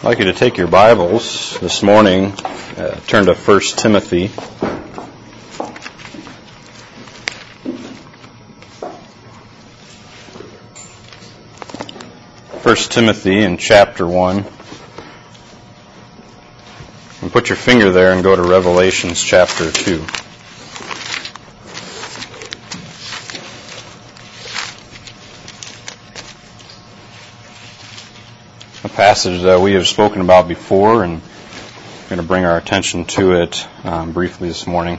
I'd like you to take your Bibles this morning, turn to 1 Timothy. 1 Timothy in chapter 1. And put your finger there and go to Revelations chapter 2. A passage that we have spoken about before, and we're going to bring our attention to it briefly this morning.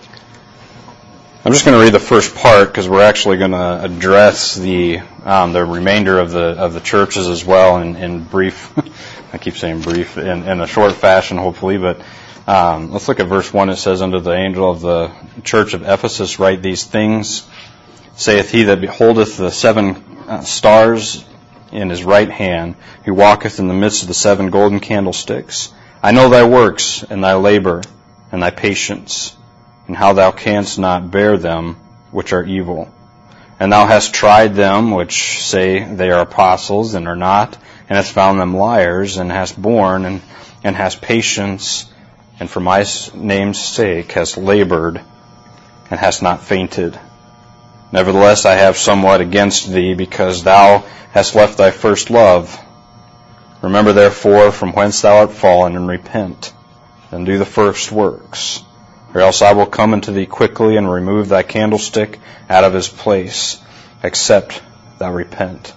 I'm just going to read the first part because we're actually going to address the remainder of the churches as well in brief. I keep saying brief in a short fashion, hopefully. But let's look at verse 1. It says, "Unto the angel of the church of Ephesus write these things. Saith he that beholdeth the seven stars in his right hand, who walketh in the midst of the seven golden candlesticks. I know thy works, and thy labor, and thy patience, and how thou canst not bear them which are evil. And thou hast tried them which say they are apostles, and are not, and hast found them liars, and hast borne, and hast patience, and for my name's sake hast labored, and hast not fainted. Nevertheless, I have somewhat against thee, because thou hast left thy first love. Remember therefore from whence thou art fallen, and repent, and do the first works. Or else I will come unto thee quickly, and remove thy candlestick out of his place, except thou repent.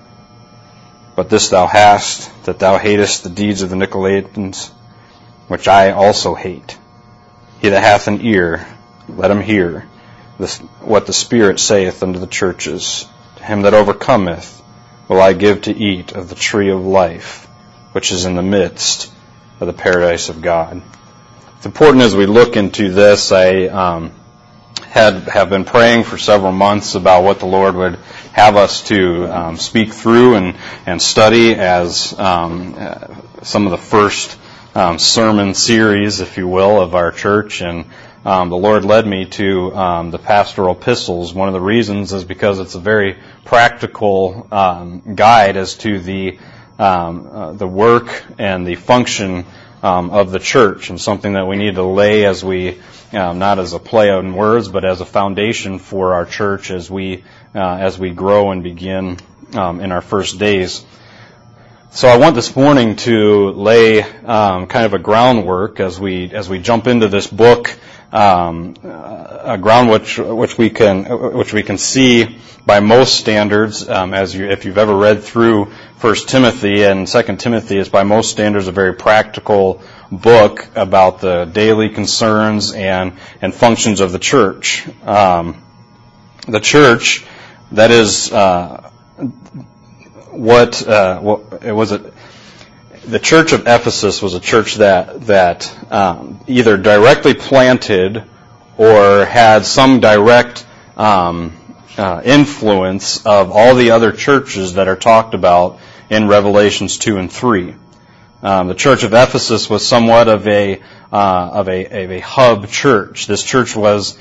But this thou hast, that thou hatest the deeds of the Nicolaitans, which I also hate. He that hath an ear, let him hear what the Spirit saith unto the churches. To him that overcometh will I give to eat of the tree of life, which is in the midst of the paradise of God." It's important as we look into this. I have been praying for several months about what the Lord would have us to speak through and study as some of the first sermon series, if you will, of our church. And the Lord led me to the pastoral epistles. One of the reasons is because it's a very practical guide as to the work and the function of the church, and something that we need to lay as we, not as a play on words, but as a foundation for our church as we grow and begin in our first days. So I want this morning to lay kind of a groundwork as we jump into this book, a ground which we can see by most standards, if you've ever read through 1 Timothy and 2 Timothy, is by most standards a very practical book about the daily concerns and functions of the church. The church, that is the church of Ephesus was a church that either directly planted or had some direct influence of all the other churches that are talked about in Revelations 2 and 3. The church of Ephesus was somewhat of a hub church. This church was,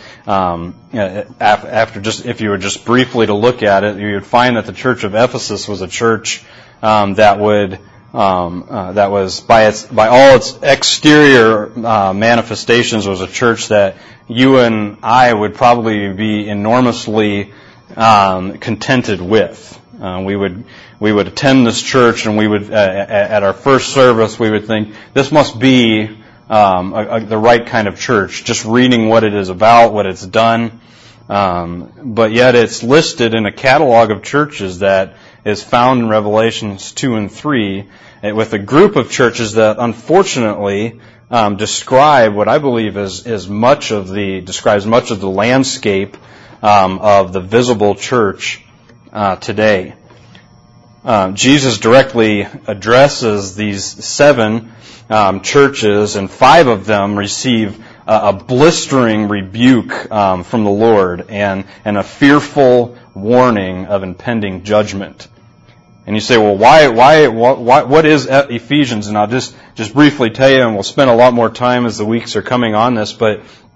if you were just briefly to look at it, you would find that the church of Ephesus was a church that was by all its exterior manifestations was a church that you and I would probably be enormously contented with. We would attend this church, and we would at our first service we would think this must be the right kind of church. Just reading what it is about, what it's done, but yet it's listed in a catalog of churches that is found in Revelations 2 and 3, with a group of churches that unfortunately describe what I believe describes much of the landscape of the visible church today. Jesus directly addresses these seven churches, and five of them receive a blistering rebuke from the Lord and a fearful warning of impending judgment. And you say, well, what is Ephesians? And I'll just briefly tell you, and we'll spend a lot more time as the weeks are coming on this, but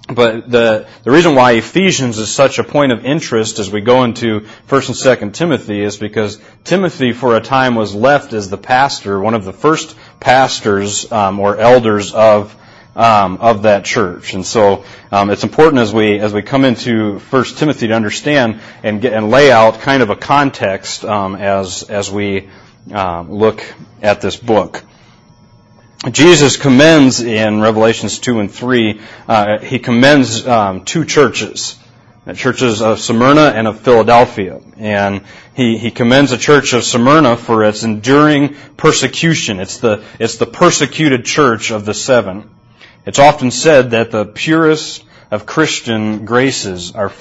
But the reason why Ephesians is such a point of interest as we go into 1st and 2nd Timothy is because Timothy for a time was left as the pastor, one of the first pastors or elders of that church. And so it's important as we come into 1 Timothy to understand and lay out kind of a context as we look at this book. Jesus commends in Revelations 2 and 3, he commends two churches, the churches of Smyrna and of Philadelphia. And he commends the church of Smyrna for its enduring persecution. It's the persecuted church of the seven. It's often said that the purest of Christian graces are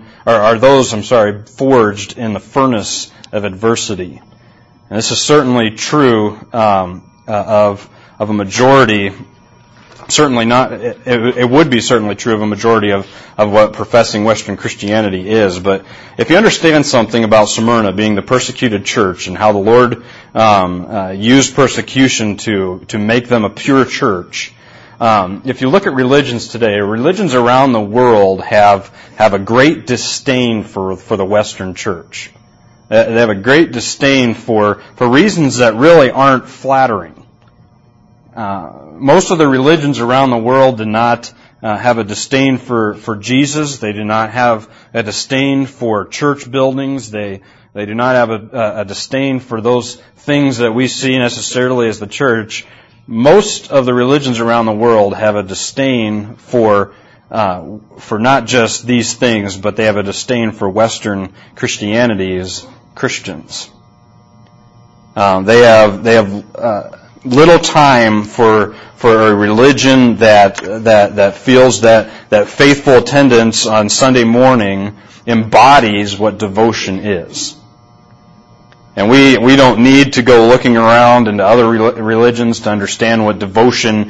forged in the furnace of adversity. And this is certainly true of a majority, certainly not, it would be certainly true of a majority of what professing Western Christianity is. But if you understand something about Smyrna being the persecuted church and how the Lord used persecution to make them a pure church, if you look at religions today, religions around the world have a great disdain for the Western church. They have a great disdain for reasons that really aren't flattering. Most of the religions around the world do not have a disdain for Jesus. They do not have a disdain for church buildings. They do not have a disdain for those things that we see necessarily as the church. Most of the religions around the world have a disdain for not just these things, but they have a disdain for Western Christianity as Christians. They have little time for a religion that feels that faithful attendance on Sunday morning embodies what devotion is. And we don't need to go looking around into other religions to understand what devotion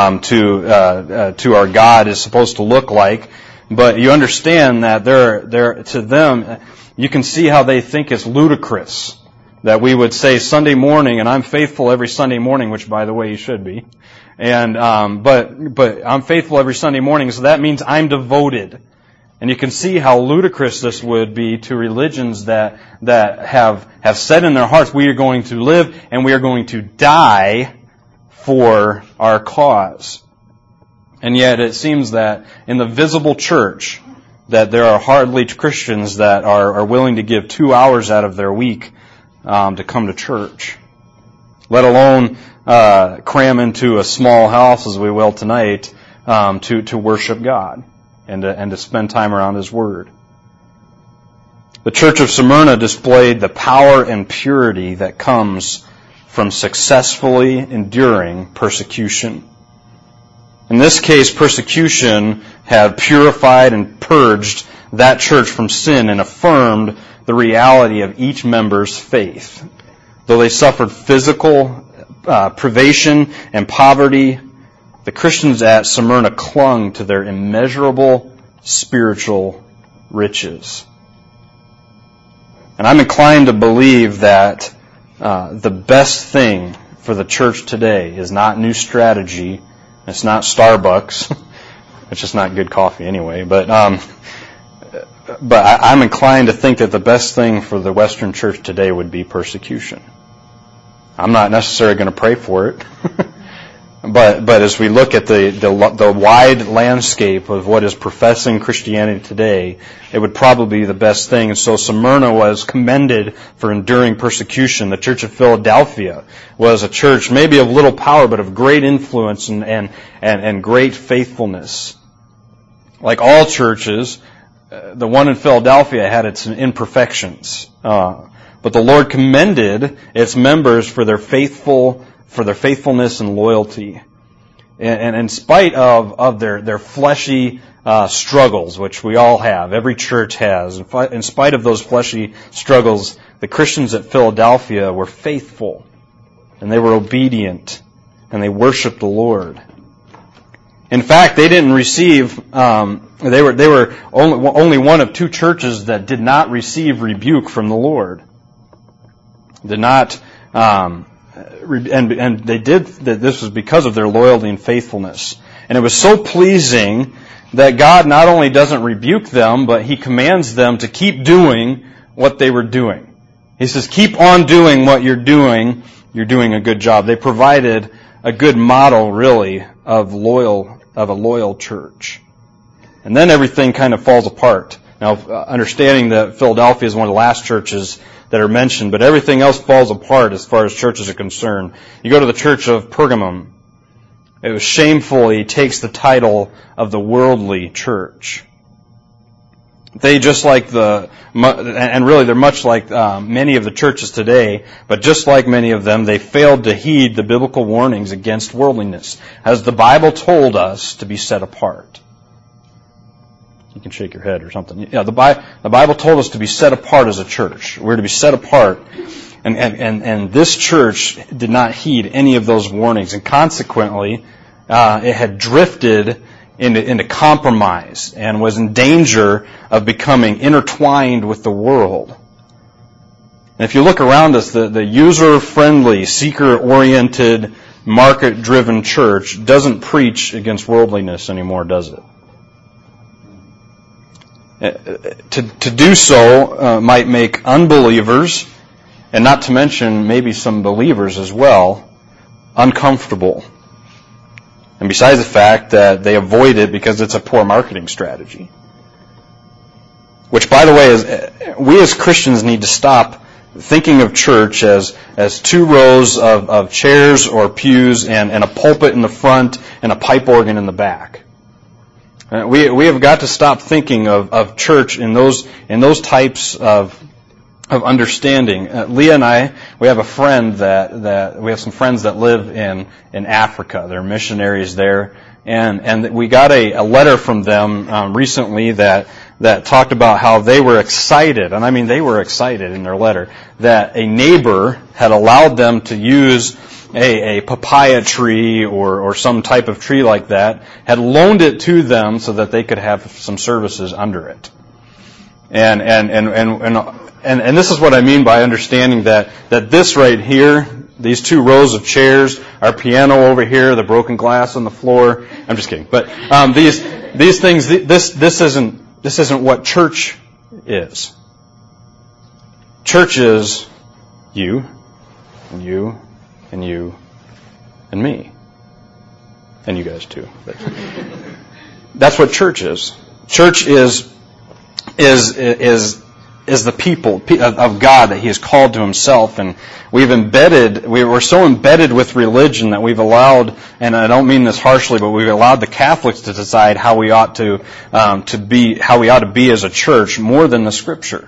to our God is supposed to look like. But you understand that to them, you can see how they think it's ludicrous that we would say Sunday morning, and I'm faithful every Sunday morning, which by the way you should be. And but I'm faithful every Sunday morning, so that means I'm devoted. And you can see how ludicrous this would be to religions that have said in their hearts, we are going to live and we are going to die for our cause. And yet it seems that in the visible church, that there are hardly Christians that are willing to give 2 hours out of their week to come to church, let alone cram into a small house, as we will tonight, to worship God and to spend time around His Word. The church of Smyrna displayed the power and purity that comes from successfully enduring persecution. In this case, persecution had purified and purged that church from sin and affirmed the reality of each member's faith. Though they suffered physical privation and poverty, the Christians at Smyrna clung to their immeasurable spiritual riches. And I'm inclined to believe that the best thing for the church today is not new strategy. It's not Starbucks, which is not good coffee anyway. But I'm inclined to think that the best thing for the Western church today would be persecution. I'm not necessarily going to pray for it. But as we look at the wide landscape of what is professing Christianity today, it would probably be the best thing. And so Smyrna was commended for enduring persecution. The Church of Philadelphia was a church maybe of little power, but of great influence and great faithfulness. Like all churches, the one in Philadelphia had its imperfections. But the Lord commended its members for their faithfulness and loyalty. And in spite of their fleshy struggles, which we all have, every church has, in spite of those fleshy struggles, the Christians at Philadelphia were faithful, and they were obedient, and they worshiped the Lord. In fact, they didn't receive, they were only one of two churches that did not receive rebuke from the Lord. Did not, and they did, this was because of their loyalty and faithfulness. And it was so pleasing that God not only doesn't rebuke them, but He commands them to keep doing what they were doing. He says, keep on doing what you're doing a good job. They provided a good model, really, of a loyal church. And then everything kind of falls apart. Now, understanding that Philadelphia is one of the last churches that are mentioned, but everything else falls apart as far as churches are concerned. You go to the church of Pergamum. It was shamefully takes the title of the worldly church. They just like and really they're much like many of the churches today, but just like many of them, they failed to heed the biblical warnings against worldliness, as the Bible told us to be set apart. You can shake your head or something. Yeah, the Bible told us to be set apart as a church. We're to be set apart. And this church did not heed any of those warnings, and consequently, it had drifted into compromise and was in danger of becoming intertwined with the world. And if you look around us, the user-friendly, seeker-oriented, market-driven church doesn't preach against worldliness anymore, does it? To do so might make unbelievers, and not to mention maybe some believers as well, uncomfortable. And besides the fact that they avoid it because it's a poor marketing strategy. Which, by the way, is we as Christians need to stop thinking of church as two rows of chairs or pews and a pulpit in the front and a pipe organ in the back. We have got to stop thinking of church in those types of understanding. Leah and I, we have a friend that we have some friends that live in Africa. They're missionaries there, and we got a letter from them recently that talked about how they were excited, and I mean they were excited in their letter, that a neighbor had allowed them to use a papaya tree or some type of tree like that, had loaned it to them so that they could have some services under it. And this is what I mean by understanding that this right here, these two rows of chairs, our piano over here, the broken glass on the floor. I'm just kidding. But these things, this isn't what church is. Church is you and you and you and me. And you guys too. But that's what church is. Church is the people of God that He has called to Himself, and we're so embedded with religion that we've allowed, and I don't mean this harshly, but we've allowed the Catholics to decide how we ought to be as a church more than the Scripture.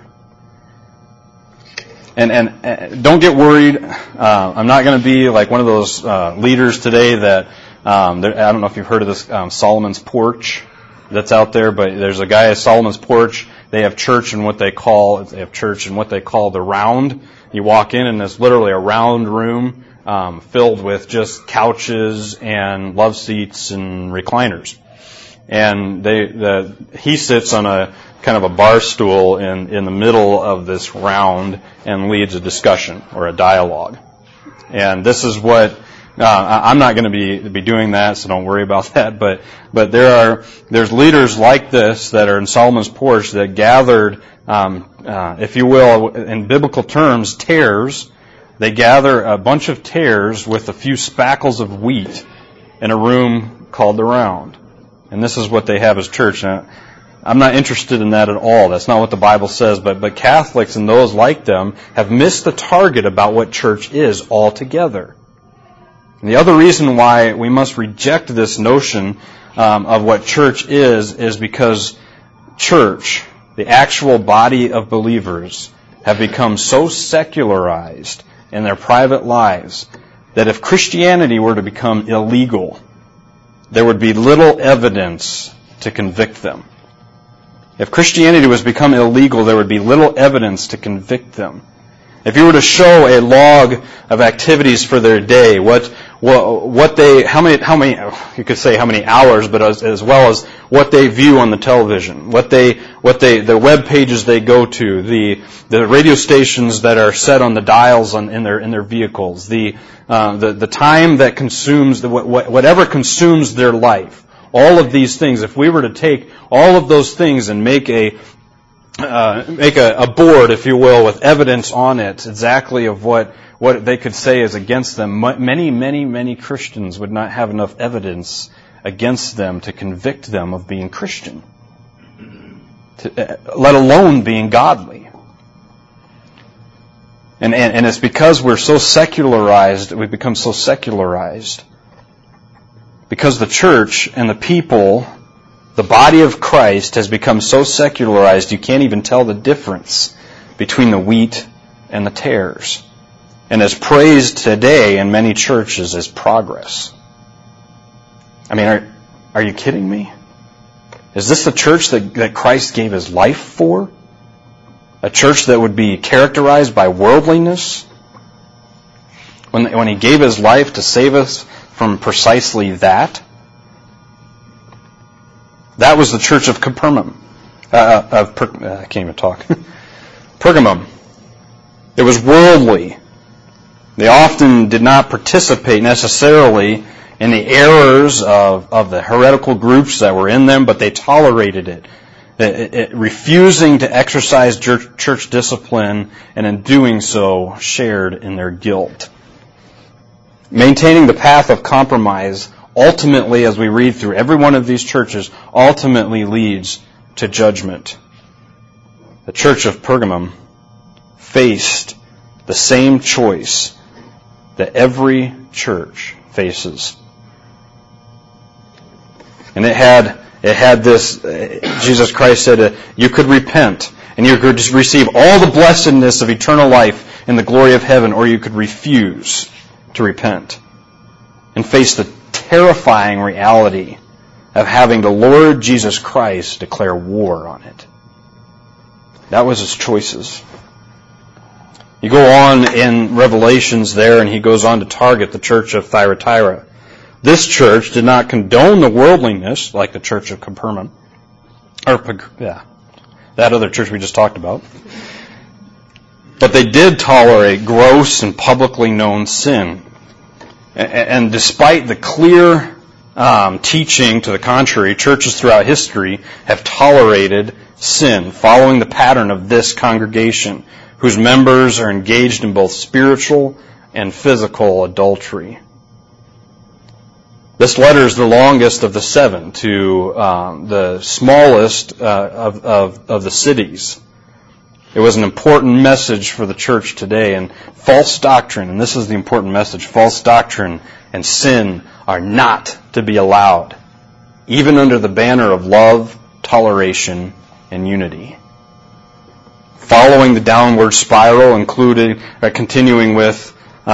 And don't get worried. I'm not going to be like one of those leaders today that I don't know if you've heard of this Solomon's Porch that's out there, but there's a guy at Solomon's Porch. They have church in what they call the round. You walk in and there's literally a round room filled with just couches and love seats and recliners. And he sits on a kind of a bar stool in the middle of this round and leads a discussion or a dialogue. And this is what I'm not going to be doing that, so don't worry about that. But there's leaders like this that are in Solomon's Porch that gathered, if you will, in biblical terms, tares. They gather a bunch of tares with a few spackles of wheat in a room called the round. And this is what they have as church. Now, I'm not interested in that at all. That's not what the Bible says. But Catholics and those like them have missed the target about what church is altogether. And the other reason why we must reject this notion of what church is because church, the actual body of believers, have become so secularized in their private lives that if Christianity were to become illegal, there would be little evidence to convict them. If Christianity was to become illegal, there would be little evidence to convict them. If you were to show a log of activities for their day, how many you could say how many hours, but as well as what they view on the television, the web pages they go to, the radio stations that are set on the dials in their vehicles, the time that consumes whatever consumes their life, all of these things, if we were to take all of those things and make a board, if you will, with evidence on it, exactly of what they could say is against them, many Christians would not have enough evidence against them to convict them of being Christian, let alone being godly. And it's because we're so secularized, we've become so secularized. Because the church and the people, the body of Christ, has become so secularized, you can't even tell the difference between the wheat and the tares. And is praised today in many churches as progress. I mean, are you kidding me? Is this the church that Christ gave His life for? A church that would be characterized by worldliness? When He gave His life to save us from precisely that? That was the church of Capernaum. I can't even talk. Pergamum. It was worldly. They often did not participate necessarily in the errors of the heretical groups that were in them, but they tolerated it, refusing to exercise church discipline, and in doing so, shared in their guilt. Maintaining the path of compromise, ultimately, as we read through every one of these churches, ultimately leads to judgment. The church of Pergamum faced the same choice that every church faces. And it had this, Jesus Christ said, you could repent, and you could receive all the blessedness of eternal life and the glory of heaven, or you could refuse to repent and face the terrifying reality of having the Lord Jesus Christ declare war on it. That was His choices. You go on in Revelations there, and He goes on to target the church of Thyatira. This church did not condone the worldliness like the church of Capernaum, that other church we just talked about. But they did tolerate gross and publicly known sin. And despite the clear teaching to the contrary, churches throughout history have tolerated sin, following the pattern of this congregation, whose members are engaged in both spiritual and physical adultery. This letter is the longest of the 7 to the smallest of the cities. It was an important message for the church today, and false doctrine, and this is the important message, false doctrine and sin are not to be allowed, even under the banner of love, toleration, and unity. Following the downward spiral, continuing with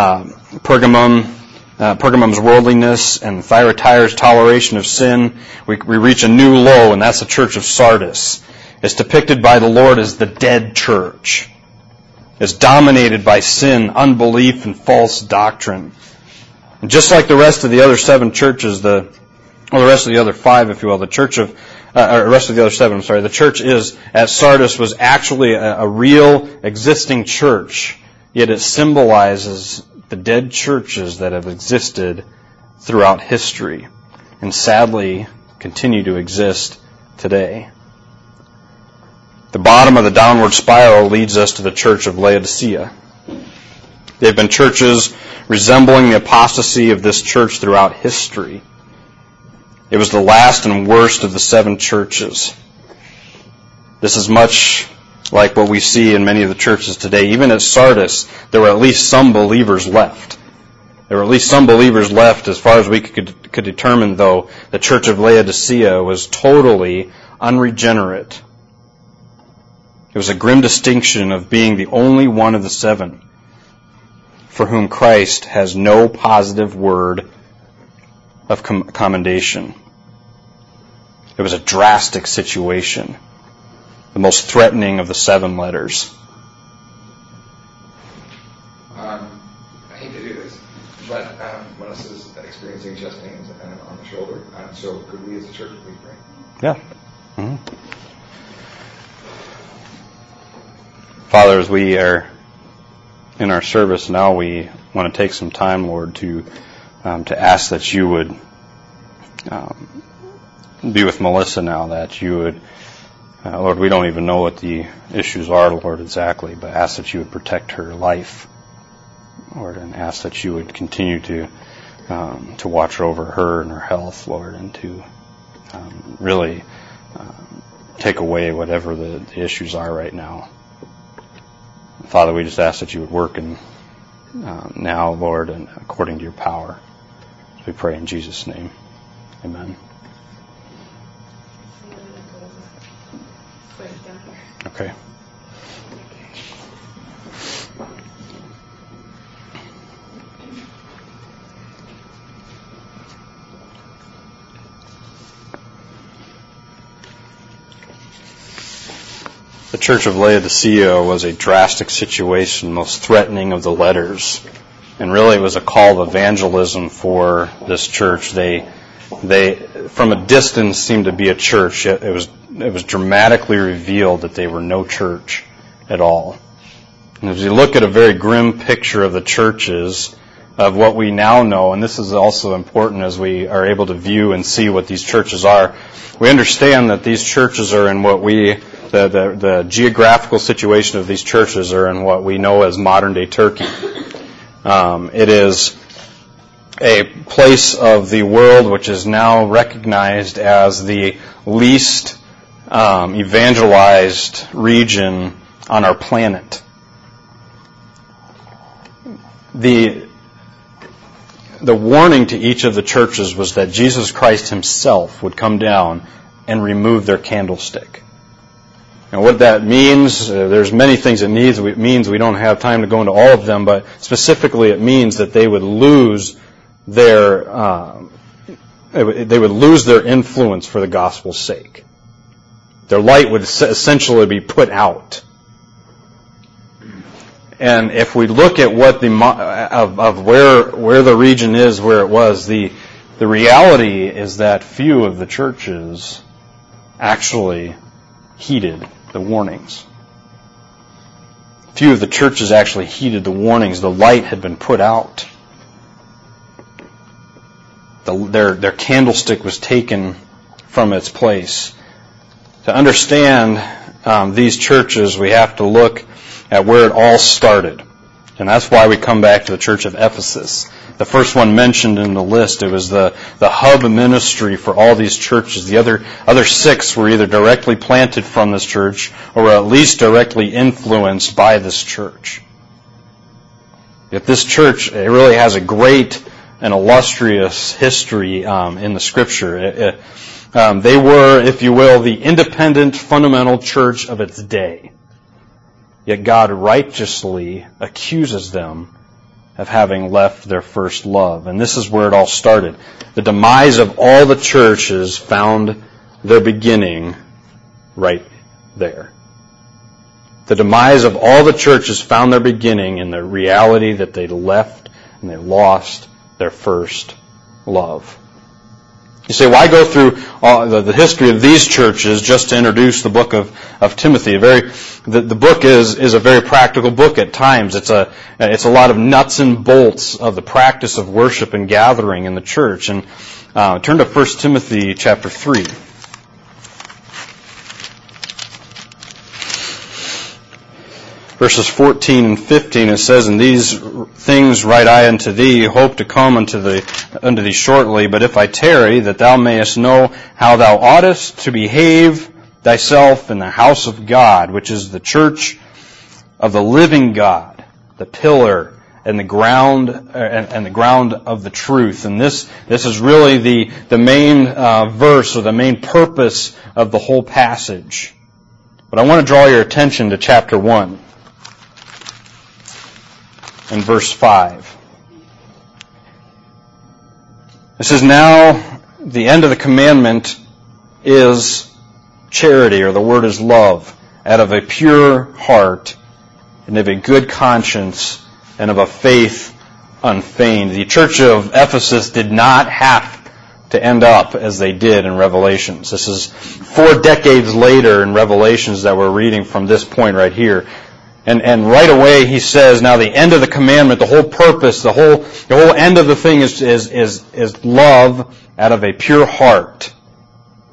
Pergamum's worldliness and Thyatira's toleration of sin, we reach a new low, and that's the church of Sardis. It's depicted by the Lord as the dead church. It's dominated by sin, unbelief, and false doctrine. And just like the rest of the other 7 churches, the rest of the other 5, if you will, the church of rest of the other 7, the church at Sardis was actually a real existing church, yet it symbolizes the dead churches that have existed throughout history and sadly continue to exist today. The bottom of the downward spiral leads us to the church of Laodicea. There have been churches resembling the apostasy of this church throughout history. It was the last and worst of the 7 churches. This is much like what we see in many of the churches today. Even at Sardis, there were at least some believers left. There were at least some believers left, as far as we could determine, though. The church of Laodicea was totally unregenerate. It was a grim distinction of being the only one of the 7 for whom Christ has no positive word of commendation. It was a drastic situation, the most threatening of the 7 letters. I hate to do this, but one of us is experiencing chest pains on the shoulder. So could we as a church please pray? Yeah. Mm-hmm. Father, as we are in our service now, we want to take some time, Lord, to ask that you would be with Melissa now, that you would, Lord, we don't even know what the issues are, Lord, exactly, but ask that you would protect her life, Lord, and ask that you would continue to watch over her and her health, Lord, and to really take away whatever the issues are right now. Father, we just ask that you would work in now, Lord, and according to your power. We pray in Jesus' name. Amen. Okay. The Church of Laodicea was a drastic situation, most threatening of the letters. And really it was a call of evangelism for this church. They from a distance seemed to be a church. It was dramatically revealed that they were no church at all. And as you look at a very grim picture of the churches, of what we now know, and this is also important as we are able to view and see what these churches are, we understand that these churches are in what the geographical situation of these churches are in what we know as modern-day Turkey. It is a place of the world which is now recognized as the least evangelized region on our planet. The warning to each of the churches was that Jesus Christ himself would come down and remove their candlestick. And what that means, there's many things it means. We don't have time to go into all of them, but specifically it means that they would lose their influence for the gospel's sake. Their light would essentially be put out. And if we look at what where the region is, where it was, the reality is that few of the churches actually heeded the warnings. Few of the churches actually heeded the warnings. The light had been put out. Their candlestick was taken from its place. To understand these churches, we have to look at where it all started. And that's why we come back to the church of Ephesus. The first one mentioned in the list, it was the hub ministry for all these churches. The other 6 were either directly planted from this church or were at least directly influenced by this church. Yet this church, it really has a great and illustrious history in the Scripture. They were, if you will, the independent, fundamental church of its day. Yet God righteously accuses them of having left their first love. And this is where it all started. The demise of all the churches found their beginning right there. The demise of all the churches found their beginning in the reality that they left and they lost their first love. You say, why go through the history of these churches just to introduce the book of Timothy? The book is a very practical book at times. It's a lot of nuts and bolts of the practice of worship and gathering in the church. And turn to 1 Timothy chapter 3. Verses 14 and 15, it says, "And these things write I unto thee, hope to come unto thee shortly. But if I tarry, that thou mayest know how thou oughtest to behave thyself in the house of God, which is the church of the living God, the pillar and the ground of the truth." And this is really the main verse or the main purpose of the whole passage. But I want to draw your attention to chapter 1. In verse 5. It says, "Now the end of the commandment is charity," or the word is love, "out of a pure heart and of a good conscience and of a faith unfeigned." The church of Ephesus did not have to end up as they did in Revelations. This is 4 decades later in Revelations that we're reading from this point right here. And right away he says, now the end of the commandment, the whole purpose, the whole end of the thing is love out of a pure heart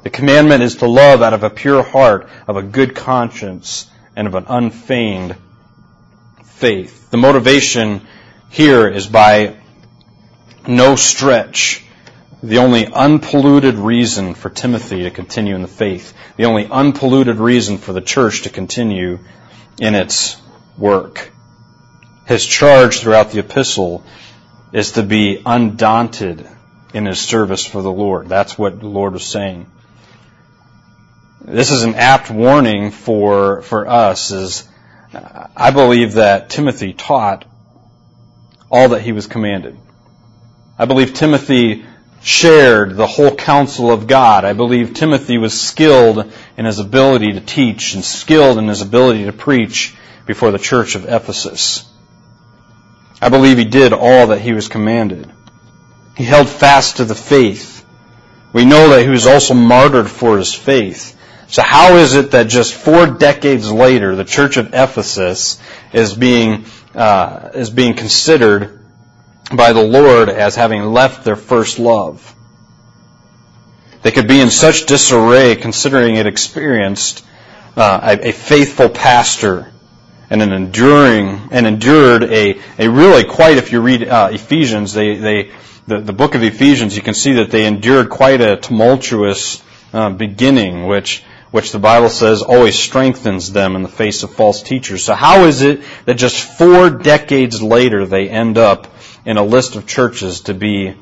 The commandment is to love out of a pure heart, of a good conscience, and of an unfeigned faith. The motivation here is by no stretch the only unpolluted reason for Timothy to continue in the faith, the only unpolluted reason for the church to continue in its work. His charge throughout the epistle is to be undaunted in his service for the Lord. That's what the Lord was saying. This is an apt warning for us, as I believe that Timothy taught all that he was commanded. I believe Timothy shared the whole counsel of God. I believe Timothy was skilled in his ability to teach and skilled in his ability to preach before the church of Ephesus. I believe he did all that he was commanded. He held fast to the faith. We know that he was also martyred for his faith. So how is it that just 4 decades later, the church of Ephesus is being considered by the Lord as having left their first love? They could be in such disarray, considering it experienced a faithful pastor and endured a really quite. If you read Ephesians, the book of Ephesians, you can see that they endured quite a tumultuous beginning, which the Bible says always strengthens them in the face of false teachers. So how is it that just 4 decades later they end up in a list of churches to be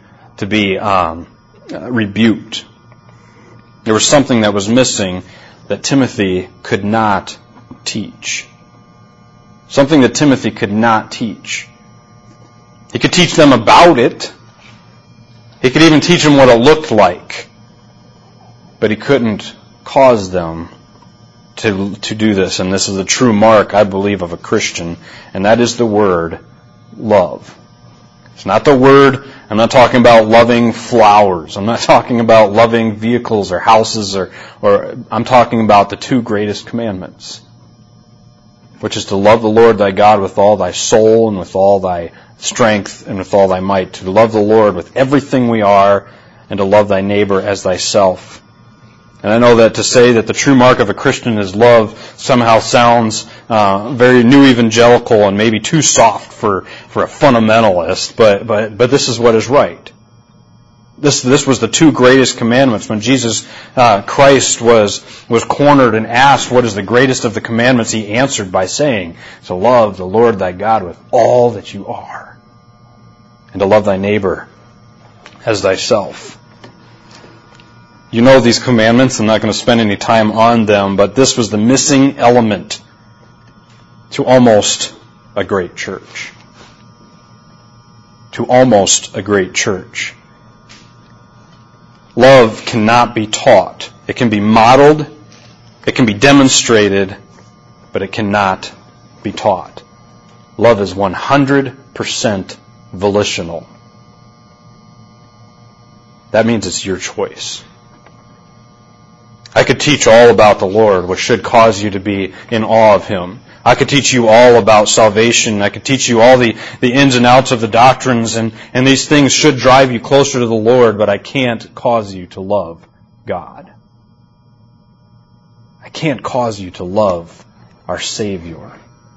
rebuked? There was something that was missing that Timothy could not teach. Something that Timothy could not teach. He could teach them about it. He could even teach them what it looked like. But he couldn't cause them to do this. And this is the true mark, I believe, of a Christian. And that is the word love. It's not the word, I'm not talking about loving flowers. I'm not talking about loving vehicles or houses, or I'm talking about the 2 greatest commandments, which is to love the Lord thy God with all thy soul and with all thy strength and with all thy might. To love the Lord with everything we are, and to love thy neighbor as thyself. And I know that to say that the true mark of a Christian is love somehow sounds very new evangelical and maybe too soft for a fundamentalist, but this is what is right. This was the 2 greatest commandments. When Jesus Christ was cornered and asked what is the greatest of the commandments, he answered by saying, to love the Lord thy God with all that you are, and to love thy neighbor as thyself. You know these commandments. I'm not going to spend any time on them, but this was the missing element to almost a great church. To almost a great church. Love cannot be taught. It can be modeled, it can be demonstrated, but it cannot be taught. Love is 100% volitional. That means it's your choice. I could teach all about the Lord, which should cause you to be in awe of Him. I could teach you all about salvation. I could teach you all the ins and outs of the doctrines, and these things should drive you closer to the Lord, but I can't cause you to love God. I can't cause you to love our Savior.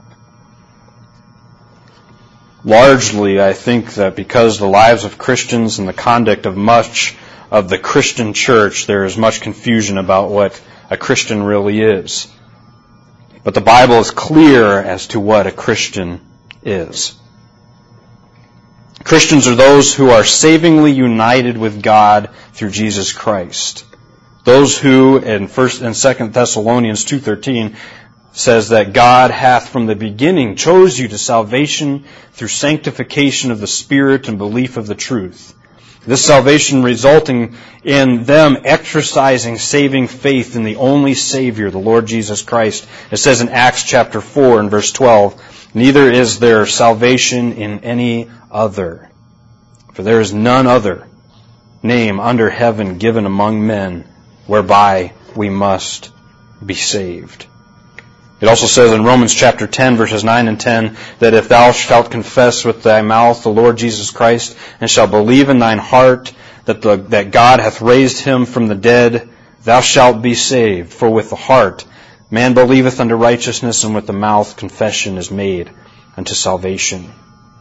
Largely, I think that because the lives of Christians and the conduct of much of the Christian church, there is much confusion about what a Christian really is. But the Bible is clear as to what a Christian is. Christians are those who are savingly united with God through Jesus Christ. Those who, in 1 and 2 Thessalonians 2:13, says that God hath from the beginning chose you to salvation through sanctification of the Spirit and belief of the truth. This salvation resulting in them exercising saving faith in the only Savior, the Lord Jesus Christ. It says in Acts chapter 4 and verse 12, neither is there salvation in any other, for there is none other name under heaven given among men whereby we must be saved. It also says in Romans chapter 10, verses 9 and 10, that if thou shalt confess with thy mouth the Lord Jesus Christ, and shalt believe in thine heart that God hath raised him from the dead, thou shalt be saved. For with the heart man believeth unto righteousness, and with the mouth confession is made unto salvation.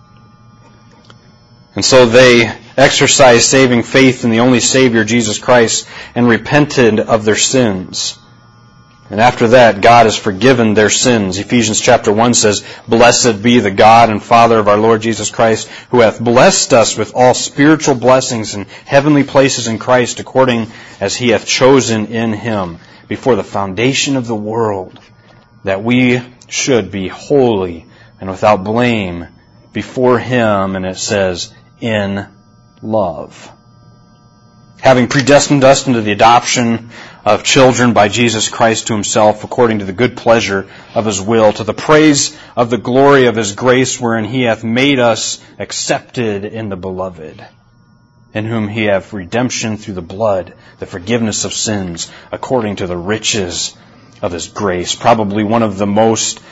And so they exercised saving faith in the only Savior, Jesus Christ, and repented of their sins. And after that, God has forgiven their sins. Ephesians chapter 1 says, Blessed be the God and Father of our Lord Jesus Christ, who hath blessed us with all spiritual blessings in heavenly places in Christ, according as He hath chosen in Him before the foundation of the world, that we should be holy and without blame before Him, and it says, in love. Having predestined us into the adoption of children by Jesus Christ to Himself, according to the good pleasure of His will, to the praise of the glory of His grace, wherein He hath made us accepted in the Beloved, in whom He hath redemption through the blood, the forgiveness of sins, according to the riches of His grace. Probably one of the most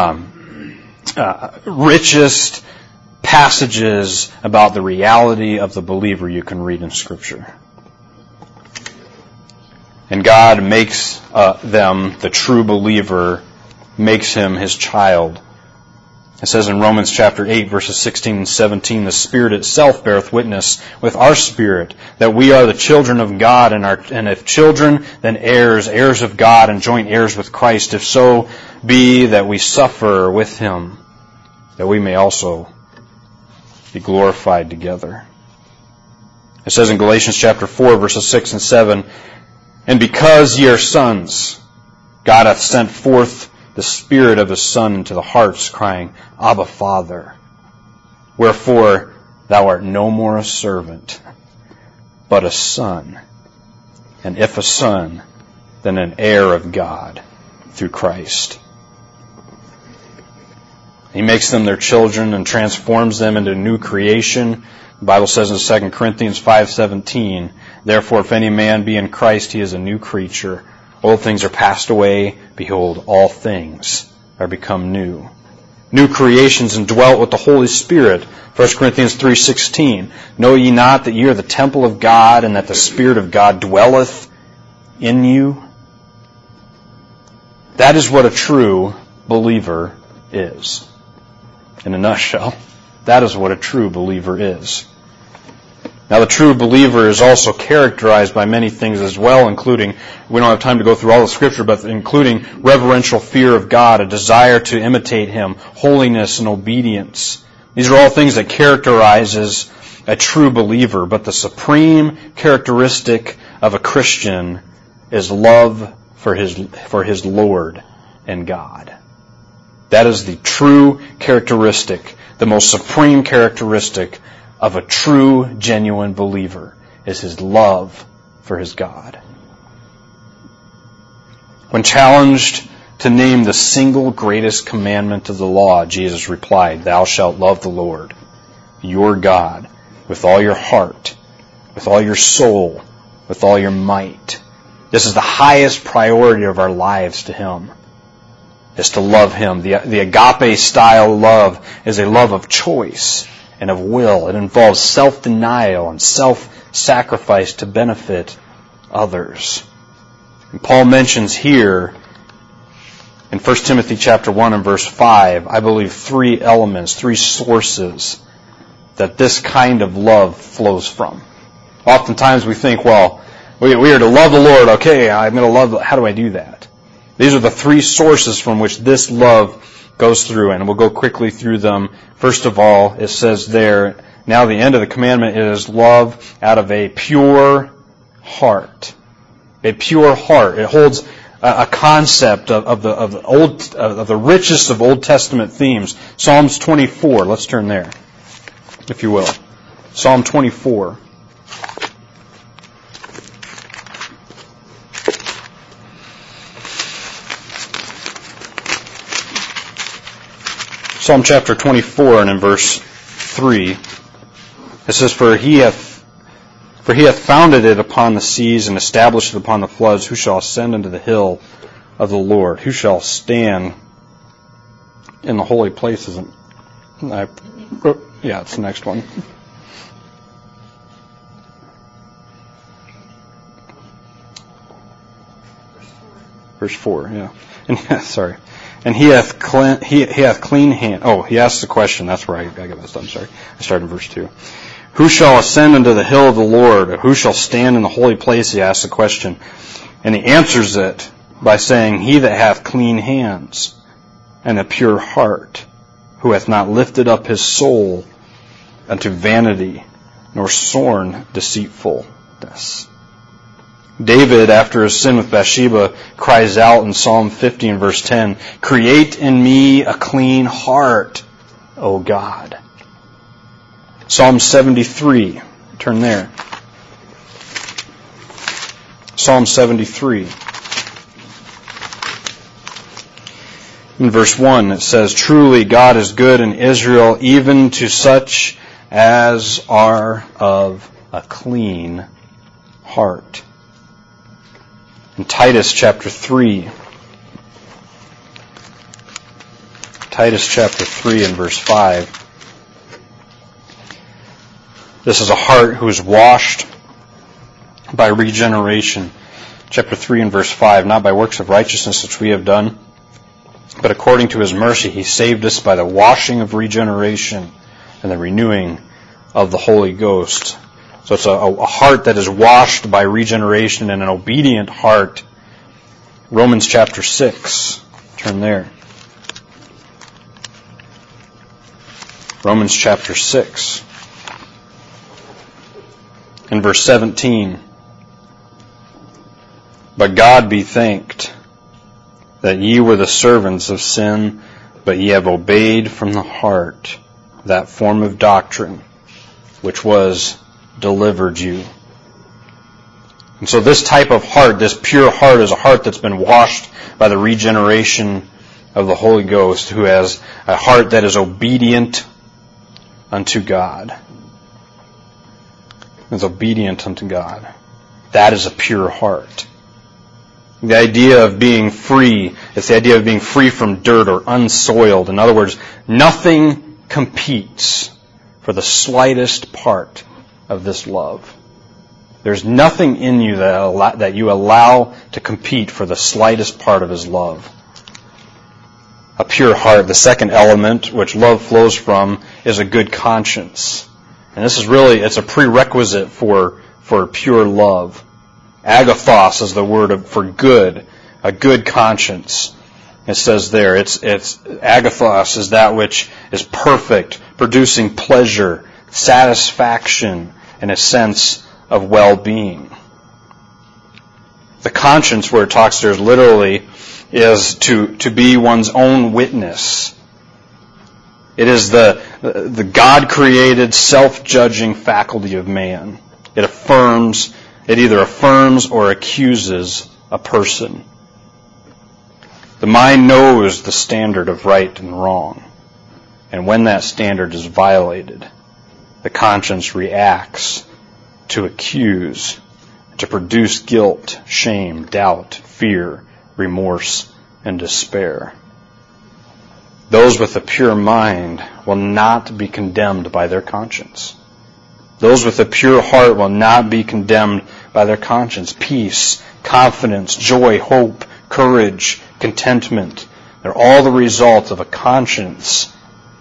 richest passages about the reality of the believer you can read in Scripture. And God makes them, the true believer, makes him His child. It says in Romans chapter 8, verses 16 and 17, the Spirit itself beareth witness with our spirit that we are the children of God, and if children, then heirs, heirs of God, and joint heirs with Christ, if so be that we suffer with Him, that we may also be glorified together. It says in Galatians chapter 4, verses 6 and 7, And because ye are sons, God hath sent forth the Spirit of His Son into the hearts, crying, Abba, Father. Wherefore thou art no more a servant, but a son. And if a son, then an heir of God through Christ. He makes them their children and transforms them into new creation. The Bible says in 2 Corinthians 5:17, Therefore, if any man be in Christ, he is a new creature. Old things are passed away. Behold, all things are become new. New creations indwelt with the Holy Spirit. 1 Corinthians 3:16, Know ye not that ye are the temple of God, and that the Spirit of God dwelleth in you? That is what a true believer is. In a nutshell, that is what a true believer is. Now, the true believer is also characterized by many things as well, including, we don't have time to go through all the Scripture, but including reverential fear of God, a desire to imitate Him, holiness and obedience. These are all things that characterizes a true believer, but the supreme characteristic of a Christian is love for his Lord and God. That is the true characteristic, the most supreme characteristic of a true, genuine believer, is his love for his God. When challenged to name the single greatest commandment of the law, Jesus replied, Thou shalt love the Lord, your God, with all your heart, with all your soul, with all your might. This is the highest priority of our lives to Him, is to love Him. The agape style love is a love of choice and of will. It involves self-denial and self-sacrifice to benefit others. And Paul mentions here in 1 Timothy chapter 1 and verse 5, I believe, three elements, three sources that this kind of love flows from. Oftentimes we think, well, we are to love the Lord. Okay, I'm going to love. How do I do that? These are the three sources from which this love goes through, and we'll go quickly through them. First of all, it says there, now the end of the commandment is love out of a pure heart. A pure heart. It holds a concept of the richest of Old Testament themes. Psalms 24. Let's turn there, if you will. Psalm 24. Psalm chapter 24 and in verse 3, it says, For he hath founded it upon the seas and established it upon the floods. Who shall ascend into the hill of the Lord? Who shall stand in the holy places? It's the next one. Verse 4, yeah. And he hath clean hand. Oh, he asks the question. That's where I got messed up. I'm sorry. I started in verse 2. Who shall ascend unto the hill of the Lord? Or who shall stand in the holy place? He asks the question. And he answers it by saying, He that hath clean hands and a pure heart, who hath not lifted up his soul unto vanity, nor sworn deceitfulness. David, after his sin with Bathsheba, cries out in Psalm 50 and verse 10, Create in me a clean heart, O God. Psalm 73, turn there. Psalm 73. In verse 1 it says, Truly God is good in Israel, even to such as are of a clean heart. In Titus chapter 3, Titus chapter 3 and verse 5, this is a heart who is washed by regeneration. Chapter 3 and verse 5, not by works of righteousness which we have done, but according to His mercy He saved us by the washing of regeneration and the renewing of the Holy Ghost. So it's a heart that is washed by regeneration and an obedient heart. Romans chapter 6. Turn there. Romans chapter 6. In verse 17. But God be thanked that ye were the servants of sin, but ye have obeyed from the heart that form of doctrine which was delivered you. And so this type of heart, this pure heart, is a heart that's been washed by the regeneration of the Holy Ghost, who has a heart that is obedient unto God. Is obedient unto God. That is a pure heart. The idea of being free, it's the idea of being free from dirt or unsoiled. In other words, nothing competes for the slightest part of this love. There's nothing in you that you allow to compete for the slightest part of His love. A pure heart. The second element, which love flows from, is a good conscience. And this is really, it's a prerequisite for pure love. Agathos is the word for good, a good conscience. It says there, it's agathos is that which is perfect, producing pleasure, satisfaction, and a sense of well-being. The conscience, where it talks there, literally is to be one's own witness. It is the God-created, self-judging faculty of man. It either affirms or accuses a person. The mind knows the standard of right and wrong. And when that standard is violated, the conscience reacts to accuse, to produce guilt, shame, doubt, fear, remorse, and despair. Those with a pure mind will not be condemned by their conscience. Those with a pure heart will not be condemned by their conscience. Peace, confidence, joy, hope, courage, contentment. They're all the result of a conscience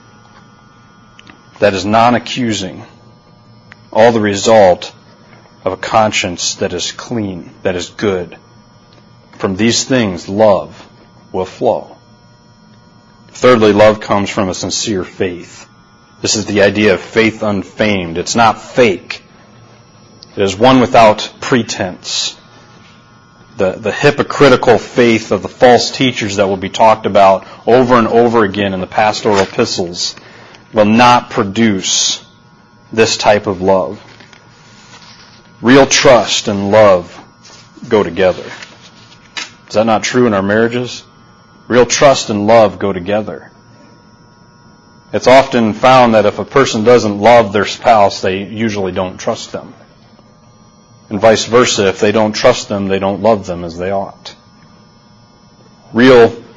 that is non-accusing. All the result of a conscience that is clean, that is good. From these things, love will flow. Thirdly, love comes from a sincere faith. This is the idea of faith unfeigned. It's not fake. It is one without pretense. The hypocritical faith of the false teachers that will be talked about over and over again in the pastoral epistles will not produce this type of love. Real trust and love go together. Is that not true in our marriages? Real trust and love go together. It's often found that if a person doesn't love their spouse, they usually don't trust them. And vice versa, if they don't trust them, they don't love them as they ought. Real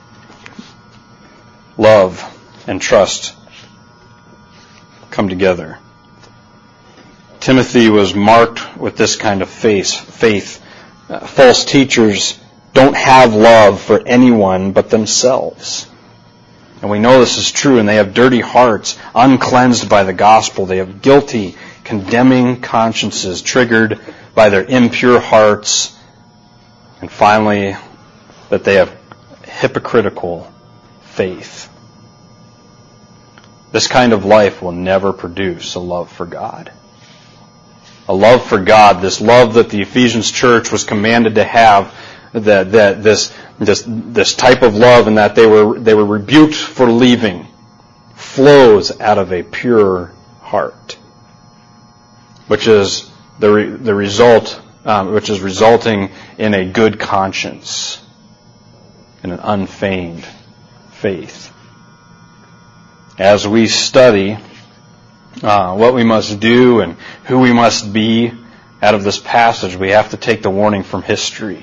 love and trust come together. Timothy was marked with this kind of faith. False teachers don't have love for anyone but themselves. And we know this is true, and they have dirty hearts, uncleansed by the gospel. They have guilty, condemning consciences triggered by their impure hearts. And finally, that they have hypocritical faith. This kind of life will never produce a love for God. A love for God, this love that the Ephesians church was commanded to have, that this type of love, and that they were rebuked for leaving, flows out of a pure heart, which is the result, which is resulting in a good conscience, in an unfeigned faith. As we study what we must do and who we must be out of this passage, we have to take the warning from history.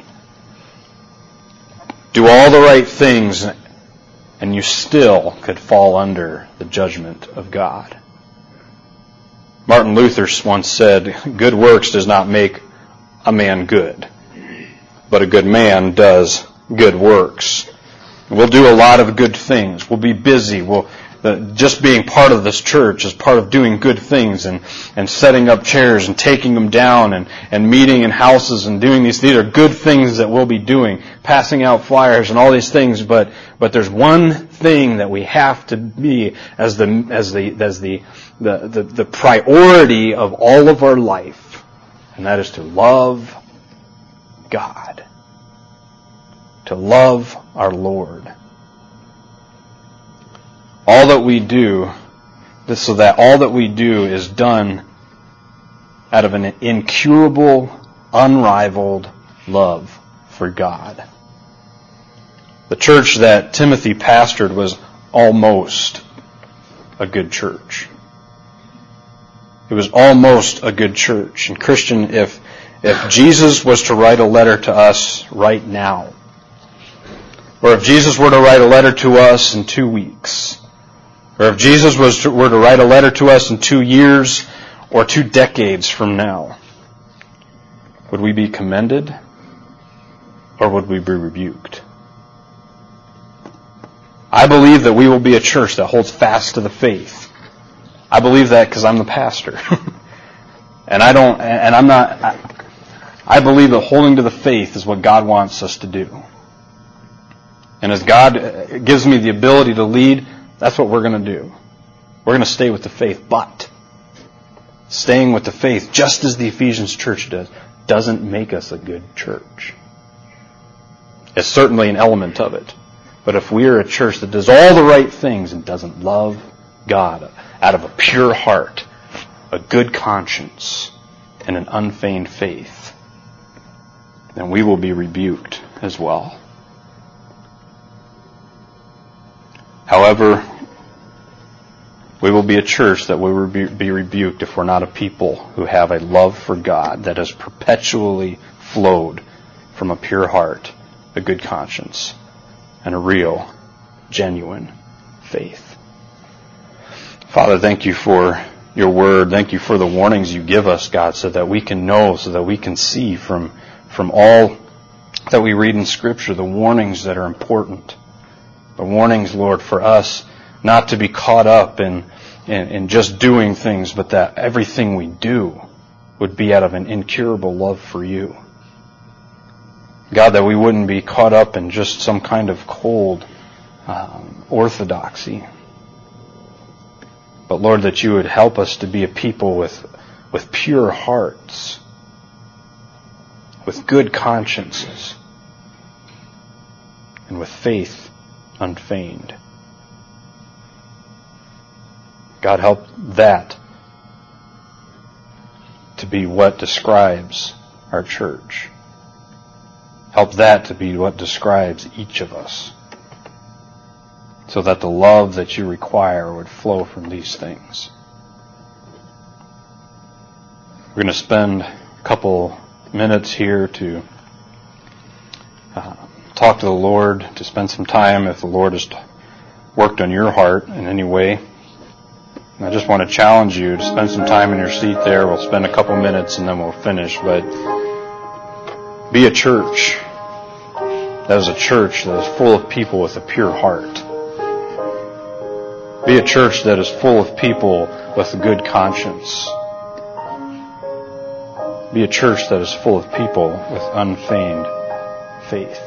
Do all the right things, and you still could fall under the judgment of God. Martin Luther once said, "Good works does not make a man good, but a good man does good works." We'll do a lot of good things. We'll be busy. Just being part of this church is part of doing good things and setting up chairs and taking them down and meeting in houses and doing these. These are good things that we'll be doing, passing out flyers and all these things. But there's one thing that we have to be as the priority of all of our life, and that is to love God, to love our Lord. All that we do is done out of an incurable, unrivaled love for God. The church that Timothy pastored was almost a good church. It was almost a good church. And Christian, if Jesus was to write a letter to us right now, or if Jesus were to write a letter to us in 2 weeks, or if Jesus were to write a letter to us in 2 years or 2 decades from now, would we be commended or would we be rebuked? I believe that we will be a church that holds fast to the faith. I believe that because I'm the pastor. I believe that holding to the faith is what God wants us to do. And as God gives me the ability to lead, that's what we're going to do. We're going to stay with the faith, but staying with the faith, just as the Ephesians church does, doesn't make us a good church. It's certainly an element of it. But if we are a church that does all the right things and doesn't love God out of a pure heart, a good conscience, and an unfeigned faith, then we will be rebuked as well. However, we will be a church that will be rebuked if we're not a people who have a love for God that has perpetually flowed from a pure heart, a good conscience, and a real, genuine faith. Father, thank you for your word. Thank you for the warnings you give us, God, so that we can know, so that we can see from all that we read in Scripture, the warnings that are important. The warnings, Lord, for us not to be caught up in just doing things, but that everything we do would be out of an incurable love for you. God, that we wouldn't be caught up in just some kind of cold orthodoxy. But Lord, that you would help us to be a people with pure hearts, with good consciences, and with faith unfeigned. God, help that to be what describes our church. Help that to be what describes each of us, so that the love that you require would flow from these things. We're going to spend a couple minutes here to talk to the Lord, to spend some time if the Lord has worked on your heart in any way. And I just want to challenge you to spend some time in your seat there. We'll spend a couple minutes and then we'll finish. But be a church that is a church that is full of people with a pure heart. Be a church that is full of people with a good conscience. Be a church that is full of people with unfeigned faith.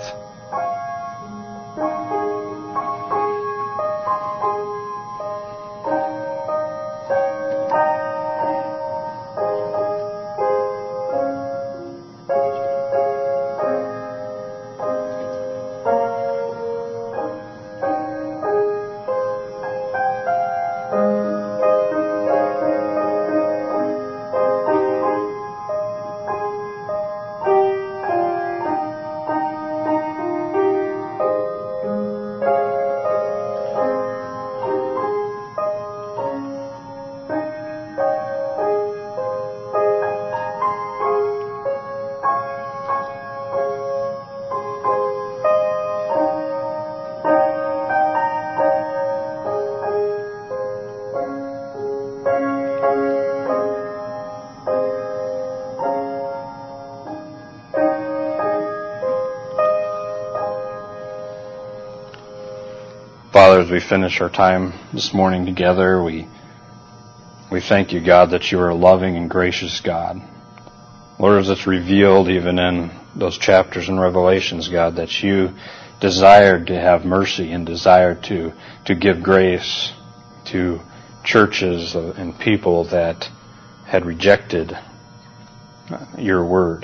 Father, as we finish our time this morning together, we thank you, God, that you are a loving and gracious God. Lord, as it's revealed even in those chapters in Revelations, God, that you desired to have mercy and desired to give grace to churches and people that had rejected your word.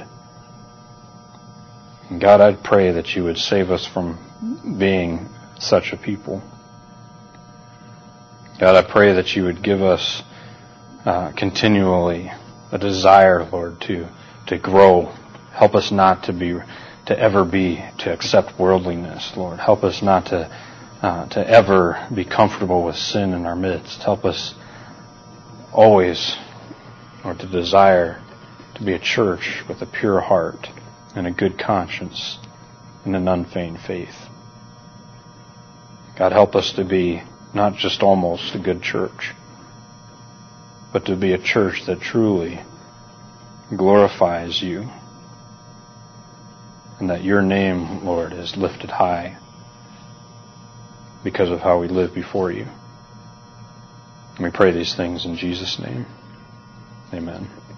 And God, I'd pray that you would save us from being such a people. God, I pray that you would give us continually a desire, Lord, to grow. Help us not to accept worldliness, Lord. Help us not to ever be comfortable with sin in our midst. Help us always, Lord, to desire to be a church with a pure heart and a good conscience and an unfeigned faith. God, help us to be not just almost a good church, but to be a church that truly glorifies you, and that your name, Lord, is lifted high because of how we live before you. And we pray these things in Jesus' name. Amen.